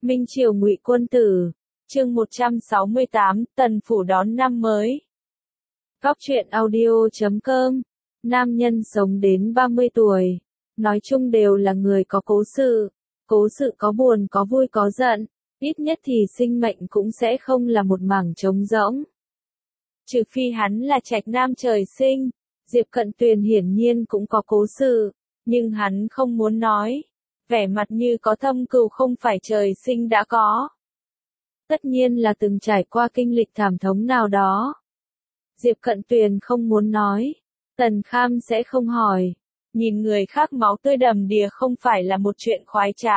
Minh Triều Ngụy Quân Tử, chương 168, Tần Phủ đón năm mới. Góc truyện audio.com. Nam nhân sống đến 30 tuổi, nói chung đều là người có cố sự có buồn có vui có giận, ít nhất thì sinh mệnh cũng sẽ không là một mảng trống rỗng. Trừ phi hắn là trạch nam trời sinh, Diệp Cận Tuyền hiển nhiên cũng có cố sự, nhưng hắn không muốn nói. Vẻ mặt như có thâm cừu không phải trời sinh đã có. Tất nhiên là từng trải qua kinh lịch thảm thống nào đó. Diệp Cận Tuyền không muốn nói. Tần Kham sẽ không hỏi. Nhìn người khác máu tươi đầm đìa không phải là một chuyện khoái trá.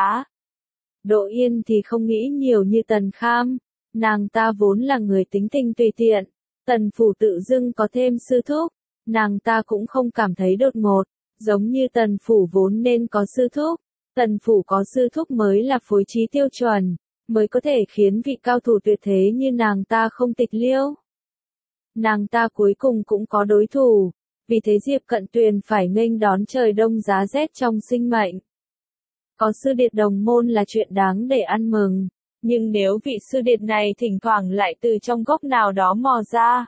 Đỗ Yên thì không nghĩ nhiều như Tần Kham. Nàng ta vốn là người tính tình tùy tiện. Tần Phủ tự dưng có thêm sư thúc. Nàng ta cũng không cảm thấy đột ngột. Giống như Tần Phủ vốn nên có sư thúc. Tần Phủ có sư thúc mới là phối trí tiêu chuẩn, mới có thể khiến vị cao thủ tuyệt thế như nàng ta không tịch liêu. Nàng ta cuối cùng cũng có đối thủ, vì thế Diệp Cận Tuyền phải nghênh đón trời đông giá rét trong sinh mệnh. Có sư điệt đồng môn là chuyện đáng để ăn mừng, nhưng nếu vị sư điệt này thỉnh thoảng lại từ trong góc nào đó mò ra,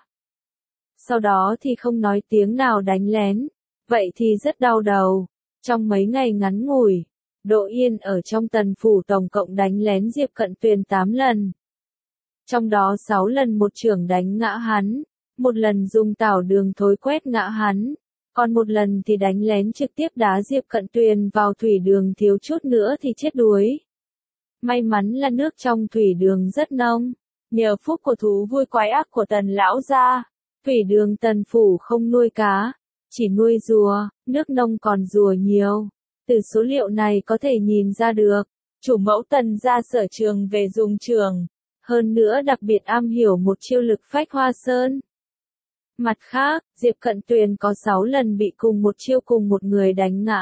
sau đó thì không nói tiếng nào đánh lén, vậy thì rất đau đầu. Trong mấy ngày ngắn ngủi, Đỗ Yên ở trong Tần Phủ tổng cộng đánh lén Diệp Cận Tuyền 8 lần. Trong đó 6 lần một chưởng đánh ngã hắn, một lần dùng tảo đường thối quét ngã hắn, còn một lần thì đánh lén trực tiếp đá Diệp Cận Tuyền vào thủy đường thiếu chút nữa thì chết đuối. May mắn là nước trong thủy đường rất nông, nhờ phúc của thú vui quái ác của Tần lão gia, thủy đường Tần Phủ không nuôi cá, chỉ nuôi rùa, nước nông còn rùa nhiều. Từ số liệu này có thể nhìn ra được, chủ mẫu Tần gia sở trường về dùng trường, hơn nữa đặc biệt am hiểu một chiêu lực phách hoa sơn. Mặt khác, Diệp Cận Tuyền có 6 lần bị cùng một chiêu cùng một người đánh ngã.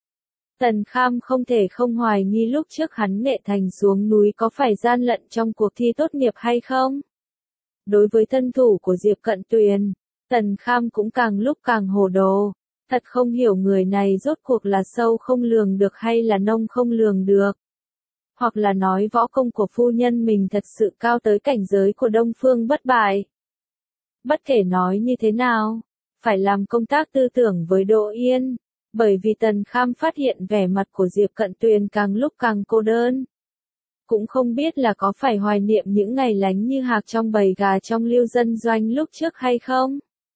Tần Kham không thể không hoài nghi lúc trước hắn nghệ thành xuống núi có phải gian lận trong cuộc thi tốt nghiệp hay không. Đối với thân thủ của Diệp Cận Tuyền, Tần Kham cũng càng lúc càng hồ đồ. Thật không hiểu người này rốt cuộc là sâu không lường được hay là nông không lường được. Hoặc là nói võ công của phu nhân mình thật sự cao tới cảnh giới của Đông Phương bất bại. Bất kể nói như thế nào, phải làm công tác tư tưởng với Đỗ Yên, bởi vì Tần Kham phát hiện vẻ mặt của Diệp Cận Tuyền càng lúc càng cô đơn. Cũng không biết là có phải hoài niệm những ngày lánh như hạc trong bầy gà trong Lưu Dân Doanh lúc trước hay không?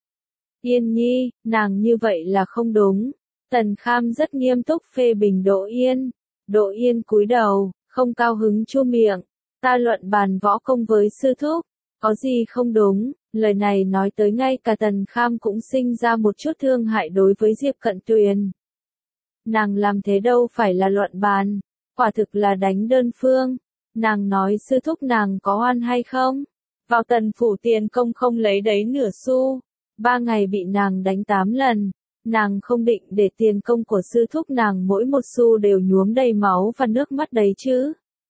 Yên Nhi, nàng như vậy là không đúng. Tần Kham rất nghiêm túc phê bình Đỗ Yên. Đỗ Yên cúi đầu, không cao hứng chu miệng. Ta luận bàn võ công với sư thúc, có gì không đúng. Lời này nói tới ngay cả Tần Kham cũng sinh ra một chút thương hại đối với Diệp Cận Tuyền. Nàng làm thế đâu phải là luận bàn, quả thực là đánh đơn phương. Nàng nói sư thúc nàng có oan hay không? Vào Tần Phủ tiền công không lấy đấy nửa xu. 3 ngày bị nàng đánh 8 lần, nàng không định để tiền công của sư thúc nàng mỗi một xu đều nhuốm đầy máu và nước mắt đấy chứ.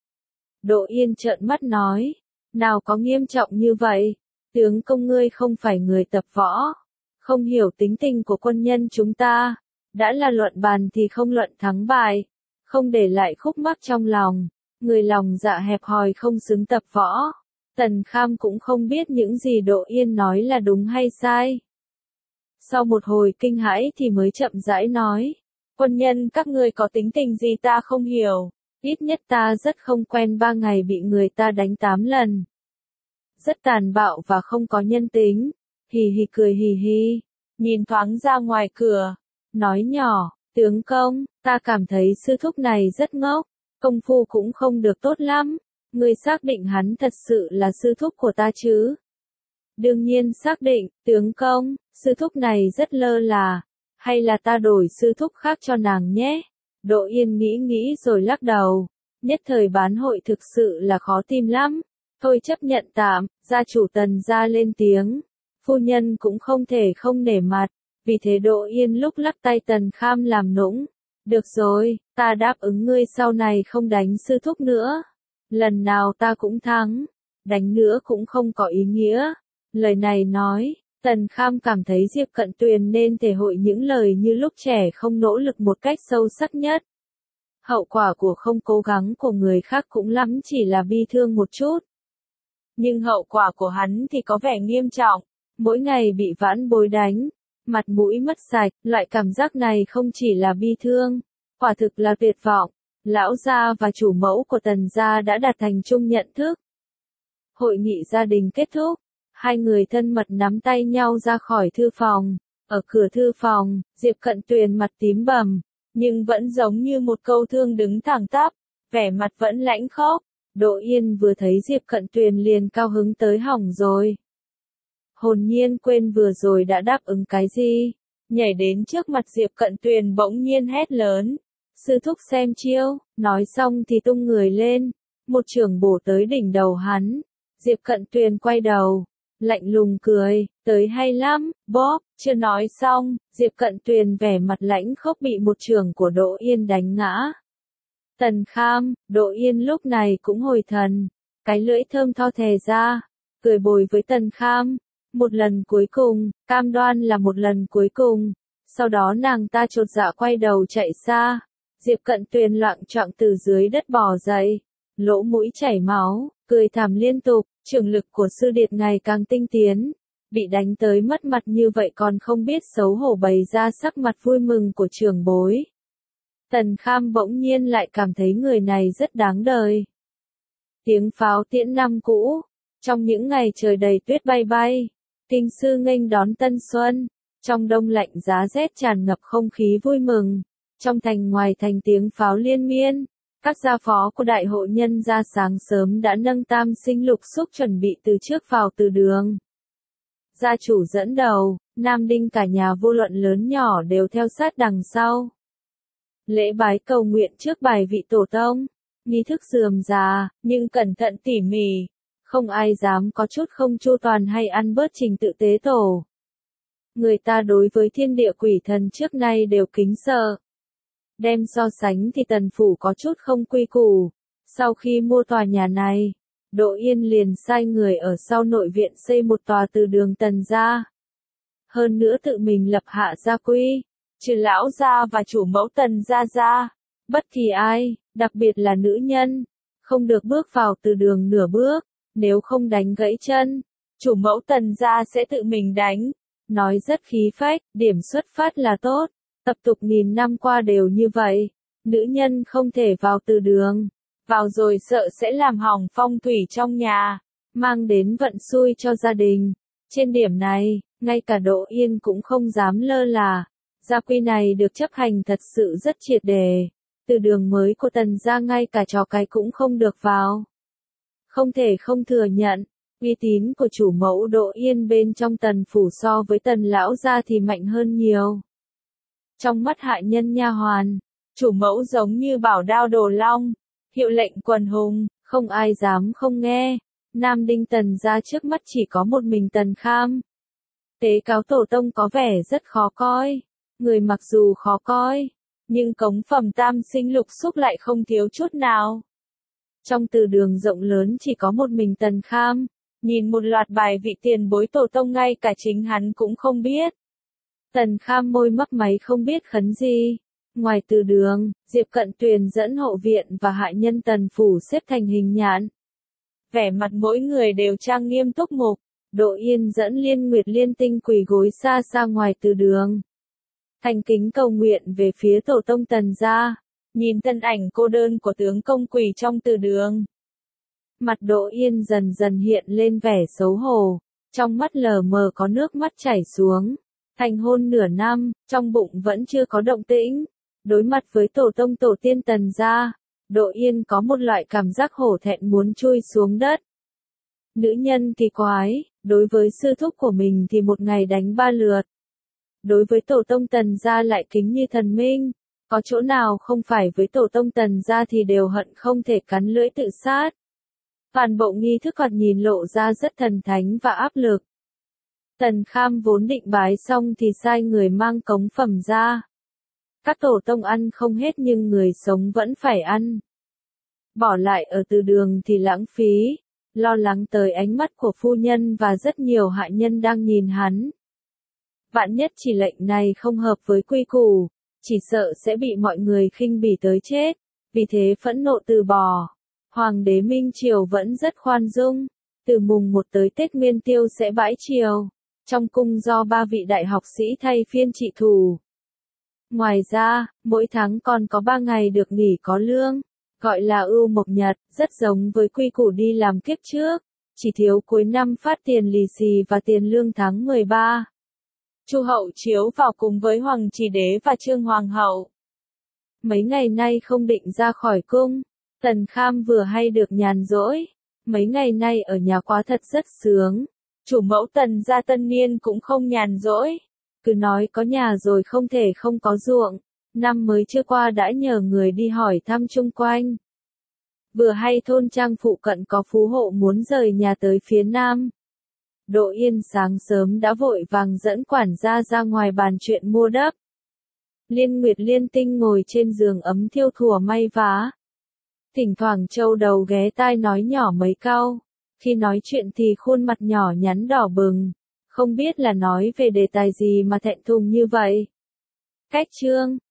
Đỗ Yên trợn mắt nói, nào có nghiêm trọng như vậy, tướng công ngươi không phải người tập võ, không hiểu tính tình của quân nhân chúng ta, đã là luận bàn thì không luận thắng bại, không để lại khúc mắc trong lòng, người lòng dạ hẹp hòi không xứng tập võ. Tần Kham cũng không biết những gì Đỗ Yên nói là đúng hay sai. Sau một hồi kinh hãi thì mới chậm rãi nói, quân nhân các ngươi có tính tình gì ta không hiểu, ít nhất ta rất không quen 3 ngày bị người ta đánh 8 lần. Rất tàn bạo và không có nhân tính, hì hì cười hì hì, nhìn thoáng ra ngoài cửa, nói nhỏ, tướng công, ta cảm thấy sư thúc này rất ngốc, công phu cũng không được tốt lắm. Ngươi xác định hắn thật sự là sư thúc của ta chứ? Đương nhiên xác định, tướng công, sư thúc này rất lơ là, hay là ta đổi sư thúc khác cho nàng nhé? Đỗ Yên nghĩ rồi lắc đầu, nhất thời bán hội thực sự là khó tìm lắm, thôi chấp nhận tạm. Gia chủ Tần gia lên tiếng, phu nhân cũng không thể không nể mặt, vì thế Đỗ Yên lúc lắc tay Tần Kham làm nũng, được rồi, ta đáp ứng ngươi sau này không đánh sư thúc nữa. Lần nào ta cũng thắng, đánh nữa cũng không có ý nghĩa. Lời này nói, Tần Kham cảm thấy Diệp Cận Tuyền nên thể hội những lời như lúc trẻ không nỗ lực một cách sâu sắc nhất. Hậu quả của không cố gắng của người khác cũng lắm chỉ là bi thương một chút. Nhưng hậu quả của hắn thì có vẻ nghiêm trọng, mỗi ngày bị vãn bối đánh, mặt mũi mất sạch, loại cảm giác này không chỉ là bi thương, quả thực là tuyệt vọng. Lão gia và chủ mẫu của Tần gia đã đạt thành chung nhận thức. Hội nghị gia đình kết thúc, hai người thân mật nắm tay nhau ra khỏi thư phòng. Ở cửa thư phòng, Diệp Cận Tuyền mặt tím bầm, nhưng vẫn giống như một câu thương đứng thẳng tắp, vẻ mặt vẫn lãnh khốc. Đỗ Yên vừa thấy Diệp Cận Tuyền liền cao hứng tới hỏng rồi. Hồn nhiên quên vừa rồi đã đáp ứng cái gì, nhảy đến trước mặt Diệp Cận Tuyền bỗng nhiên hét lớn. Sư thúc xem chiêu, nói xong thì tung người lên, một chưởng bổ tới đỉnh đầu hắn. Diệp Cận Tuyền quay đầu, lạnh lùng cười, tới hay lắm, bóp, chưa nói xong, Diệp Cận Tuyền vẻ mặt lãnh khốc bị một chưởng của Đỗ Yên đánh ngã. Tần Kham, Đỗ Yên lúc này cũng hồi thần, cái lưỡi thơm tho thè ra, cười bồi với Tần Kham, một lần cuối cùng, cam đoan là một lần cuối cùng, sau đó nàng ta chột dạ quay đầu chạy xa. Diệp Cận Tuyền loạng choạng từ dưới đất bò dậy, lỗ mũi chảy máu, cười thảm liên tục, trường lực của sư điệt ngày càng tinh tiến, bị đánh tới mất mặt như vậy còn không biết xấu hổ bày ra sắc mặt vui mừng của trưởng bối. Tần Kham bỗng nhiên lại cảm thấy người này rất đáng đời. Tiếng pháo tiễn năm cũ, trong những ngày trời đầy tuyết bay bay, kinh sư nghênh đón tân xuân, trong đông lạnh giá rét tràn ngập không khí vui mừng. Trong thành ngoài thành tiếng pháo liên miên, các gia phó của đại hội nhân gia sáng sớm đã nâng tam sinh lục xúc chuẩn bị từ trước vào từ đường. Gia chủ dẫn đầu, Nam Đinh cả nhà vô luận lớn nhỏ đều theo sát đằng sau. Lễ bái cầu nguyện trước bài vị tổ tông, nghi thức rườm rà, nhưng cẩn thận tỉ mỉ, không ai dám có chút không chu toàn hay ăn bớt trình tự tế tổ. Người ta đối với thiên địa quỷ thần trước nay đều kính sợ. Đem so sánh thì Tần phủ có chút không quy củ. Sau khi mua tòa nhà này, Đỗ Yên liền sai người ở sau nội viện xây một tòa từ đường Tần gia. Hơn nữa tự mình lập hạ gia quy, trừ lão gia và chủ mẫu Tần gia ra, bất kỳ ai, đặc biệt là nữ nhân, không được bước vào từ đường nửa bước, nếu không đánh gãy chân, chủ mẫu Tần gia sẽ tự mình đánh. Nói rất khí phách, điểm xuất phát là tốt. Tập tục nghìn năm qua đều như vậy, nữ nhân không thể vào từ đường, vào rồi sợ sẽ làm hỏng phong thủy trong nhà, mang đến vận xui cho gia đình. Trên điểm này, ngay cả Đỗ Yên cũng không dám lơ là, gia quy này được chấp hành thật sự rất triệt để, từ đường mới của Tần gia ngay cả chó cái cũng không được vào. Không thể không thừa nhận, uy tín của chủ mẫu Đỗ Yên bên trong Tần phủ so với Tần lão gia thì mạnh hơn nhiều. Trong mắt hạ nhân nha hoàn, chủ mẫu giống như bảo đao đồ long, hiệu lệnh quần hùng, không ai dám không nghe. Nam Đinh Tần gia trước mắt chỉ có một mình Tần Kham. Tế cáo tổ tông có vẻ rất khó coi, người mặc dù khó coi, nhưng cống phẩm tam sinh lục xúc lại không thiếu chút nào. Trong từ đường rộng lớn chỉ có một mình Tần Kham, nhìn một loạt bài vị tiền bối tổ tông ngay cả chính hắn cũng không biết. Tần Kham môi mấp máy không biết khấn gì. Ngoài từ đường, Diệp Cận Tuyền dẫn hộ viện và hạ nhân Tần phủ xếp thành hình nhạn. Vẻ mặt mỗi người đều trang nghiêm túc mục. Đỗ Yên dẫn Liên Nguyệt Liên Tinh quỳ gối xa xa ngoài từ đường. Thành kính cầu nguyện về phía tổ tông Tần gia, nhìn thân ảnh cô đơn của tướng công quỳ trong từ đường. Mặt Đỗ Yên dần dần hiện lên vẻ xấu hổ, trong mắt lờ mờ có nước mắt chảy xuống. Thành hôn nửa năm, trong bụng vẫn chưa có động tĩnh. Đối mặt với tổ tông tổ tiên Tần gia, Đỗ Yên có một loại cảm giác hổ thẹn muốn chui xuống đất. Nữ nhân kỳ quái, đối với sư thúc của mình thì một ngày đánh 3 lượt. Đối với tổ tông Tần gia lại kính như thần minh, có chỗ nào không phải với tổ tông Tần gia thì đều hận không thể cắn lưỡi tự sát. Toàn bộ nghi thức còn nhìn lộ ra rất thần thánh và áp lực. Tần Kham vốn định bái xong thì sai người mang cống phẩm ra. Các tổ tông ăn không hết nhưng người sống vẫn phải ăn. Bỏ lại ở từ đường thì lãng phí, lo lắng tới ánh mắt của phu nhân và rất nhiều hạ nhân đang nhìn hắn. Vạn nhất chỉ lệnh này không hợp với quy củ, chỉ sợ sẽ bị mọi người khinh bỉ tới chết. vì thế phẫn nộ từ bỏ. Hoàng đế Minh Triều vẫn rất khoan dung, từ mùng 1 tới Tết Nguyên Tiêu sẽ bãi triều, trong cung do 3 vị đại học sĩ thay phiên trị thủ. Ngoài ra, mỗi tháng còn có 3 ngày được nghỉ có lương, gọi là ưu mộc nhật, rất giống với quy củ đi làm kiếp trước, chỉ thiếu cuối năm phát tiền lì xì và tiền lương tháng 13. Chu hậu chiếu vào cùng với Hoàng Trì đế và Trương Hoàng hậu. Mấy ngày nay không định ra khỏi cung, Tần Kham vừa hay được nhàn rỗi, mấy ngày nay ở nhà quá thật rất sướng. Chủ mẫu Tần gia tân niên cũng không nhàn rỗi, cứ nói có nhà rồi không thể không có ruộng, năm mới chưa qua đã nhờ người đi hỏi thăm chung quanh. Vừa hay thôn trang phụ cận có phú hộ muốn rời nhà tới phía nam. Đỗ Yên sáng sớm đã vội vàng dẫn quản gia ra ngoài bàn chuyện mua đất. Liên Nguyệt Liên Tinh ngồi trên giường ấm thiêu thùa may vá. Thỉnh thoảng châu đầu ghé tai nói nhỏ mấy câu, khi nói chuyện thì khuôn mặt nhỏ nhắn đỏ bừng, không biết là nói về đề tài gì mà thẹn thùng như vậy. Cách chương